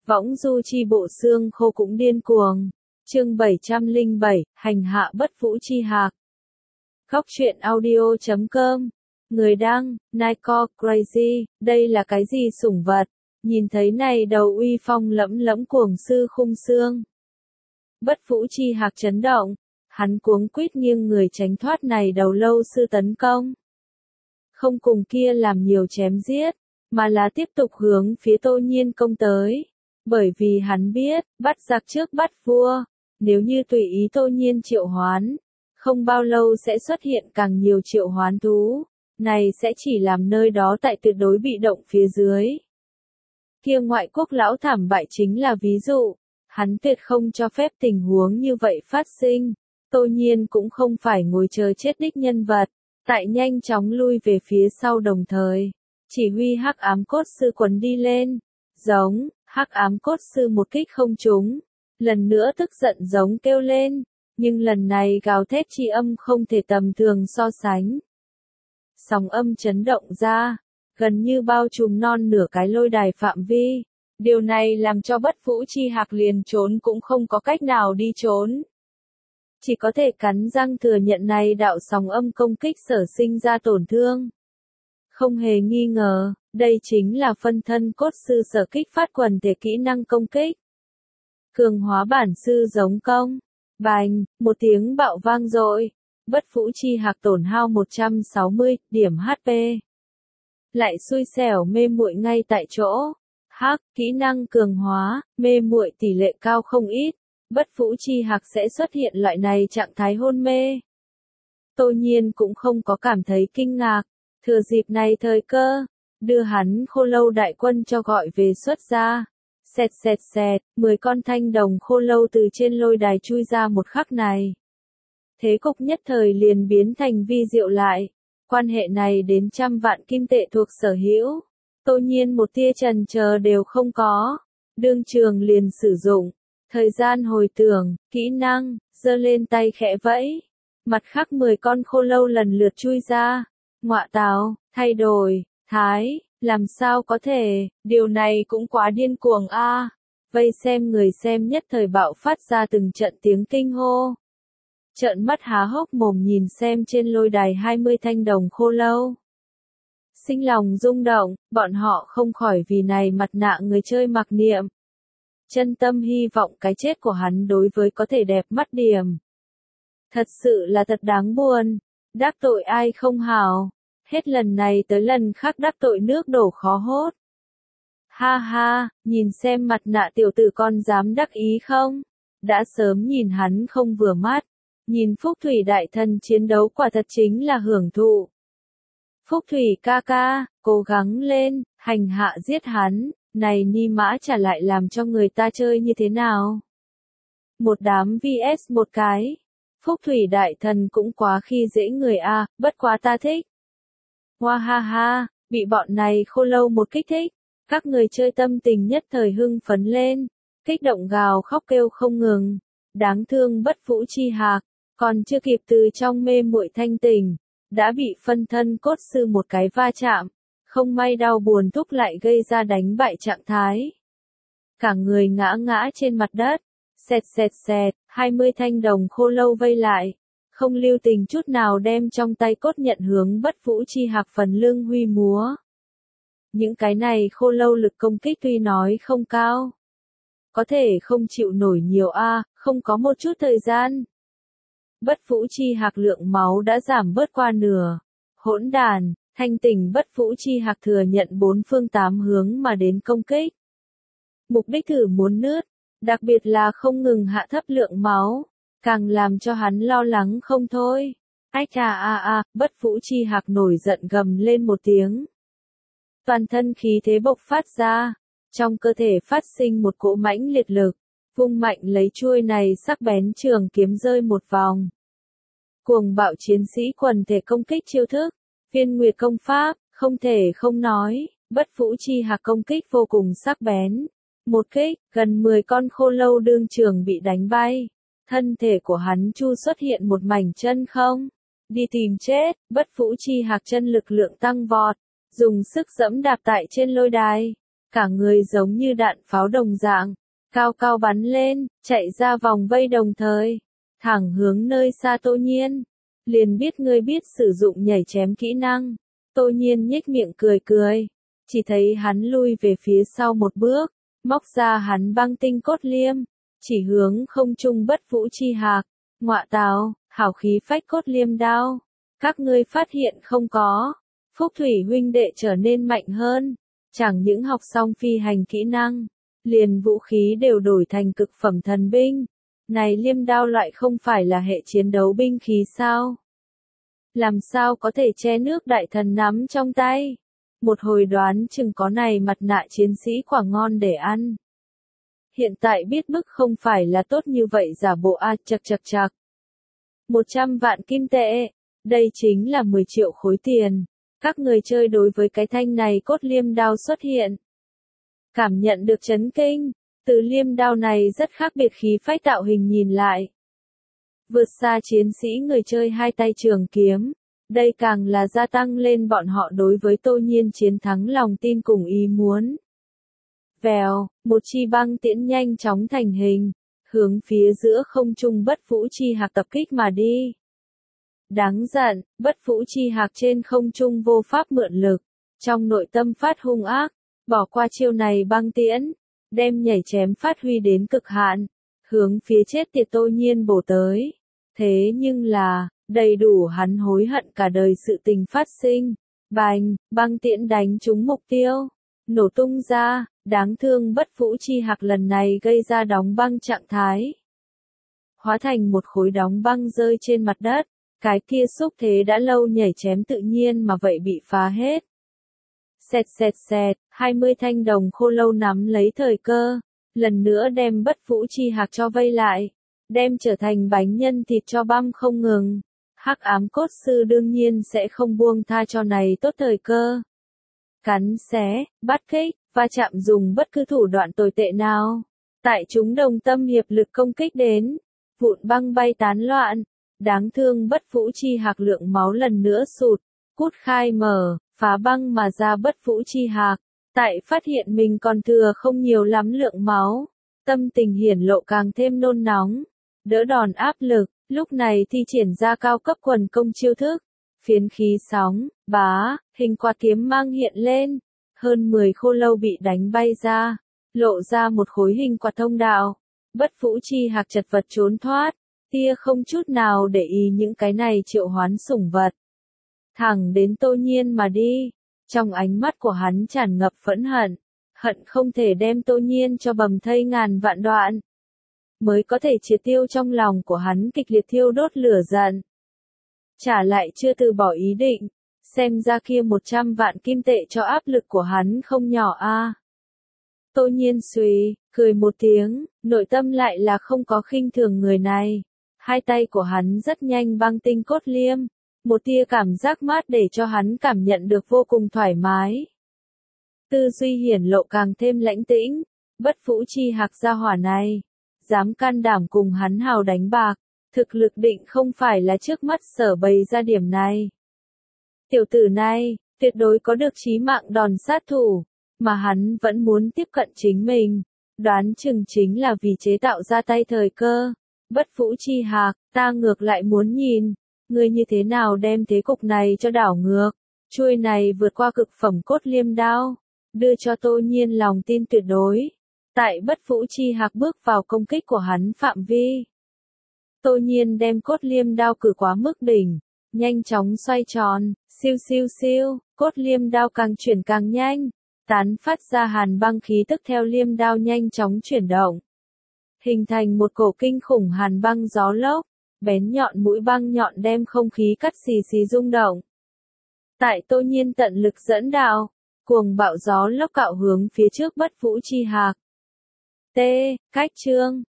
Võng du chi bộ xương khô cũng điên cuồng. Chương 707, hành hạ bất vũ chi hạc. Góc truyện audio.com. Người đăng, Nico Crazy, đây là cái gì sủng vật? Nhìn thấy này đầu uy phong lẫm lẫm cuồng sư khung xương. Bất vũ chi hạc chấn động, hắn cuống quýt nghiêng người tránh thoát này đầu lâu sư tấn công. Không cùng kia làm nhiều chém giết, mà là tiếp tục hướng phía Tô Nhiên công tới. Bởi vì hắn biết, bắt giặc trước bắt vua, nếu như tùy ý Tô Nhiên triệu hoán, không bao lâu sẽ xuất hiện càng nhiều triệu hoán thú, này sẽ chỉ làm nơi đó tại tuyệt đối bị động phía dưới. Kia ngoại quốc lão thảm bại chính là ví dụ, hắn tuyệt không cho phép tình huống như vậy phát sinh. Tô Nhiên cũng không phải ngồi chờ chết đích nhân vật, tại nhanh chóng lui về phía sau đồng thời, chỉ huy hắc ám cốt sư quấn đi lên, giống, hắc ám cốt sư một kích không trúng, lần nữa tức giận giống kêu lên, nhưng lần này gào thét chi âm không thể tầm thường so sánh. Sóng âm chấn động ra, gần như bao trùm non nửa cái lôi đài phạm vi, điều này làm cho bất vũ chi hạc liền trốn cũng không có cách nào đi trốn. Chỉ có thể cắn răng thừa nhận này đạo sóng âm công kích sở sinh ra tổn thương. Không hề nghi ngờ, đây chính là phân thân cốt sư sở kích phát quần thể kỹ năng công kích. Cường hóa bản sư giống công. Bành, một tiếng bạo vang dội. Bất vũ chi hạc tổn hao 160 điểm HP. Lại xui xẻo mê muội ngay tại chỗ. Hắc, kỹ năng cường hóa, mê muội tỷ lệ cao không ít. Bất vũ chi hạc sẽ xuất hiện loại này trạng thái hôn mê. Tô Nhiên cũng không có cảm thấy kinh ngạc. Thừa dịp này thời cơ, đưa hắn khô lâu đại quân cho gọi về xuất ra. Xẹt xẹt xẹt, 10 con thanh đồng khô lâu từ trên lôi đài chui ra một khắc này. Thế cục nhất thời liền biến thành vi diệu lại. Quan hệ này đến trăm vạn kim tệ thuộc sở hữu. Tô Nhiên một tia chần chờ đều không có. Đương trường liền sử dụng. Thời gian hồi tưởng, kỹ năng, giơ lên tay khẽ vẫy. Mặt khác 10 con khô lâu lần lượt chui ra. Ngọa tào, thay đổi, thái, làm sao có thể, điều này cũng quá điên cuồng a. Vây xem người xem nhất thời bạo phát ra từng trận tiếng kinh hô. Trợn mắt há hốc mồm nhìn xem trên lôi đài 20 thanh đồng khô lâu. Sinh lòng rung động, bọn họ không khỏi vì này mặt nạ người chơi mặc niệm. Chân tâm hy vọng cái chết của hắn đối với có thể đẹp mắt điểm. Thật sự là thật đáng buồn, đắc tội ai không hảo. Hết lần này tới lần khác đắc tội nước đổ khó hốt. Ha ha, nhìn xem mặt nạ tiểu tử con dám đắc ý không? Đã sớm nhìn hắn không vừa mắt. Nhìn Phúc Thủy đại thần chiến đấu quả thật chính là hưởng thụ. Phúc Thủy ca ca, cố gắng lên, hành hạ giết hắn, này ni mã trả lại làm cho người ta chơi như thế nào? Một đám vs một cái. Phúc Thủy đại thần cũng quá khi dễ người a, bất quá ta thích. Hoa ha ha, bị bọn này khô lâu một kích thích, các người chơi tâm tình nhất thời hưng phấn lên, kích động gào khóc kêu không ngừng, đáng thương bất vũ chi hạc, còn chưa kịp từ trong mê muội thanh tỉnh, đã bị phân thân cốt sư một cái va chạm, không may đau buồn thúc lại gây ra đánh bại trạng thái. Cả người ngã ngã trên mặt đất, xẹt xẹt xẹt, 20 thanh đồng khô lâu vây lại. Không lưu tình chút nào đem trong tay cốt nhận hướng bất vũ chi hạc phần lưng huy múa. Những cái này khô lâu lực công kích tuy nói không cao. Có thể không chịu nổi nhiều không có một chút thời gian. Bất vũ chi hạc lượng máu đã giảm bớt qua nửa. Hỗn đàn, thanh tỉnh bất vũ chi hạc thừa nhận 4 phương 8 hướng mà đến công kích. Mục đích thử muốn nứt, đặc biệt là không ngừng hạ thấp lượng máu. Càng làm cho hắn lo lắng không thôi. Ách bất vũ chi hạc nổi giận gầm lên một tiếng. Toàn thân khí thế bộc phát ra. Trong cơ thể phát sinh một cỗ mãnh liệt lực. Vung mạnh lấy chuôi này sắc bén trường kiếm rơi một vòng. Cuồng bạo chiến sĩ quần thể công kích chiêu thức. Phiên nguyệt công pháp, không thể không nói. Bất vũ chi hạc công kích vô cùng sắc bén. Một kích, gần 10 con khô lâu đương trường bị đánh bay. Thân thể của hắn chu xuất hiện một mảnh chân không. Đi tìm chết, bất vũ chi hạc chân lực lượng tăng vọt. Dùng sức giẫm đạp tại trên lôi đài. cả người giống như đạn pháo đồng dạng, cao cao bắn lên, chạy ra vòng vây đồng thời, thẳng hướng nơi xa Tô Nhiên. Liền biết ngươi biết sử dụng nhảy chém kỹ năng. Tô Nhiên nhếch miệng cười cười, chỉ thấy hắn lui về phía sau một bước, móc ra hắn băng tinh cốt liêm, chỉ hướng không trung Bất Vũ Chi Hạc. Ngọa tào, hảo khí phách cốt liêm đao. Các ngươi phát hiện không có, Phúc Thủy huynh đệ trở nên mạnh hơn, chẳng những học xong phi hành kỹ năng, liền vũ khí đều đổi thành cực phẩm thần binh. Này liêm đao loại không phải là hệ chiến đấu binh khí sao? Làm sao có thể che nước đại thần nắm trong tay? Một hồi đoán chừng có này mặt nạ chiến sĩ quả ngon để ăn. Hiện tại biết bức không phải là tốt như vậy giả bộ chặc. 100 vạn kim tệ, đây chính là 10 triệu khối tiền. Các người chơi đối với cái thanh này cốt liêm đao xuất hiện, cảm nhận được chấn kinh, từ liêm đao này rất khác biệt khí phách tạo hình nhìn lại. Vượt xa chiến sĩ người chơi hai tay trường kiếm, đây càng là gia tăng lên bọn họ đối với Tô Nhiên chiến thắng lòng tin cùng ý muốn. Vèo, một chi băng tiễn nhanh chóng thành hình, hướng phía giữa không trung Bất Vũ Chi Hạc tập kích mà đi. Đáng giận, Bất Vũ Chi Hạc trên không trung vô pháp mượn lực, trong nội tâm phát hung ác, bỏ qua chiêu này băng tiễn, đem nhảy chém phát huy đến cực hạn, hướng phía chết tiệt Tô Nhiên bổ tới. Thế nhưng là, đầy đủ hắn hối hận cả đời sự tình phát sinh. Bành, băng tiễn đánh trúng mục tiêu, nổ tung ra, đáng thương Bất Vũ Chi Hạc lần này gây ra đóng băng trạng thái. Hóa thành một khối đóng băng rơi trên mặt đất, cái kia xúc thế đã lâu nhảy chém tự nhiên mà vậy bị phá hết. Xẹt, 20 thanh đồng khô lâu nắm lấy thời cơ, lần nữa đem Bất Vũ Chi Hạc cho vây lại, đem trở thành bánh nhân thịt cho băm không ngừng. Hắc ám cốt sư đương nhiên sẽ không buông tha cho này tốt thời cơ. Cắn xé, bắt kích, va chạm dùng bất cứ thủ đoạn tồi tệ nào. Tại chúng đồng tâm hiệp lực công kích đến, vụn băng bay tán loạn, đáng thương Bất Vũ Chi Hạc lượng máu lần nữa sụt, cút khai mở, phá băng mà ra Bất Vũ Chi Hạc. Tại phát hiện mình còn thừa không nhiều lắm lượng máu, tâm tình hiển lộ càng thêm nôn nóng, đỡ đòn áp lực, lúc này thi triển ra cao cấp quần công chiêu thức, phiến khí sóng, bá, hình quạt kiếm mang hiện lên, hơn 10 khô lâu bị đánh bay ra, lộ ra một khối hình quạt thông đạo, Bất Vũ Chi Hạc chật vật trốn thoát, tia không chút nào để ý những cái này triệu hoán sủng vật. Thẳng đến Tô Nhiên mà đi, trong ánh mắt của hắn tràn ngập phẫn hận, hận không thể đem Tô Nhiên cho bầm thây ngàn vạn đoạn, mới có thể triệt tiêu trong lòng của hắn kịch liệt thiêu đốt lửa giận. Trả lại chưa từ bỏ ý định, xem ra kia 100 vạn kim tệ cho áp lực của hắn không nhỏ a. Tô Nhiên suy, cười một tiếng, nội tâm lại là không có khinh thường người này. Hai tay của hắn rất nhanh băng tinh cốt liêm, một tia cảm giác mát để cho hắn cảm nhận được vô cùng thoải mái. Tư duy hiển lộ càng thêm lãnh tĩnh, Bất Vũ Chi Hạc gia hỏa này, dám can đảm cùng hắn hào đánh bạc, thực lực định không phải là trước mắt sở bày ra điểm này. Tiểu tử này, tuyệt đối có được chí mạng đòn sát thủ, mà hắn vẫn muốn tiếp cận chính mình, đoán chừng chính là vì chế tạo ra tay thời cơ. Bất Vũ Chi Hạc, ta ngược lại muốn nhìn, ngươi như thế nào đem thế cục này cho đảo ngược, chuôi này vượt qua cực phẩm cốt liêm đao, đưa cho Tô Nhiên lòng tin tuyệt đối. Tại Bất Vũ Chi Hạc bước vào công kích của hắn phạm vi, Tô Nhiên đem cốt liêm đao cử quá mức đỉnh, nhanh chóng xoay tròn, siêu, cốt liêm đao càng chuyển càng nhanh, tán phát ra hàn băng khí tức theo liêm đao nhanh chóng chuyển động, hình thành một cổ kinh khủng hàn băng gió lốc, bén nhọn mũi băng nhọn đem không khí cắt xì rung động. Tại Tô Nhiên tận lực dẫn đạo, cuồng bạo gió lốc cạo hướng phía trước Bất Vũ Chi Hạc. Cách chương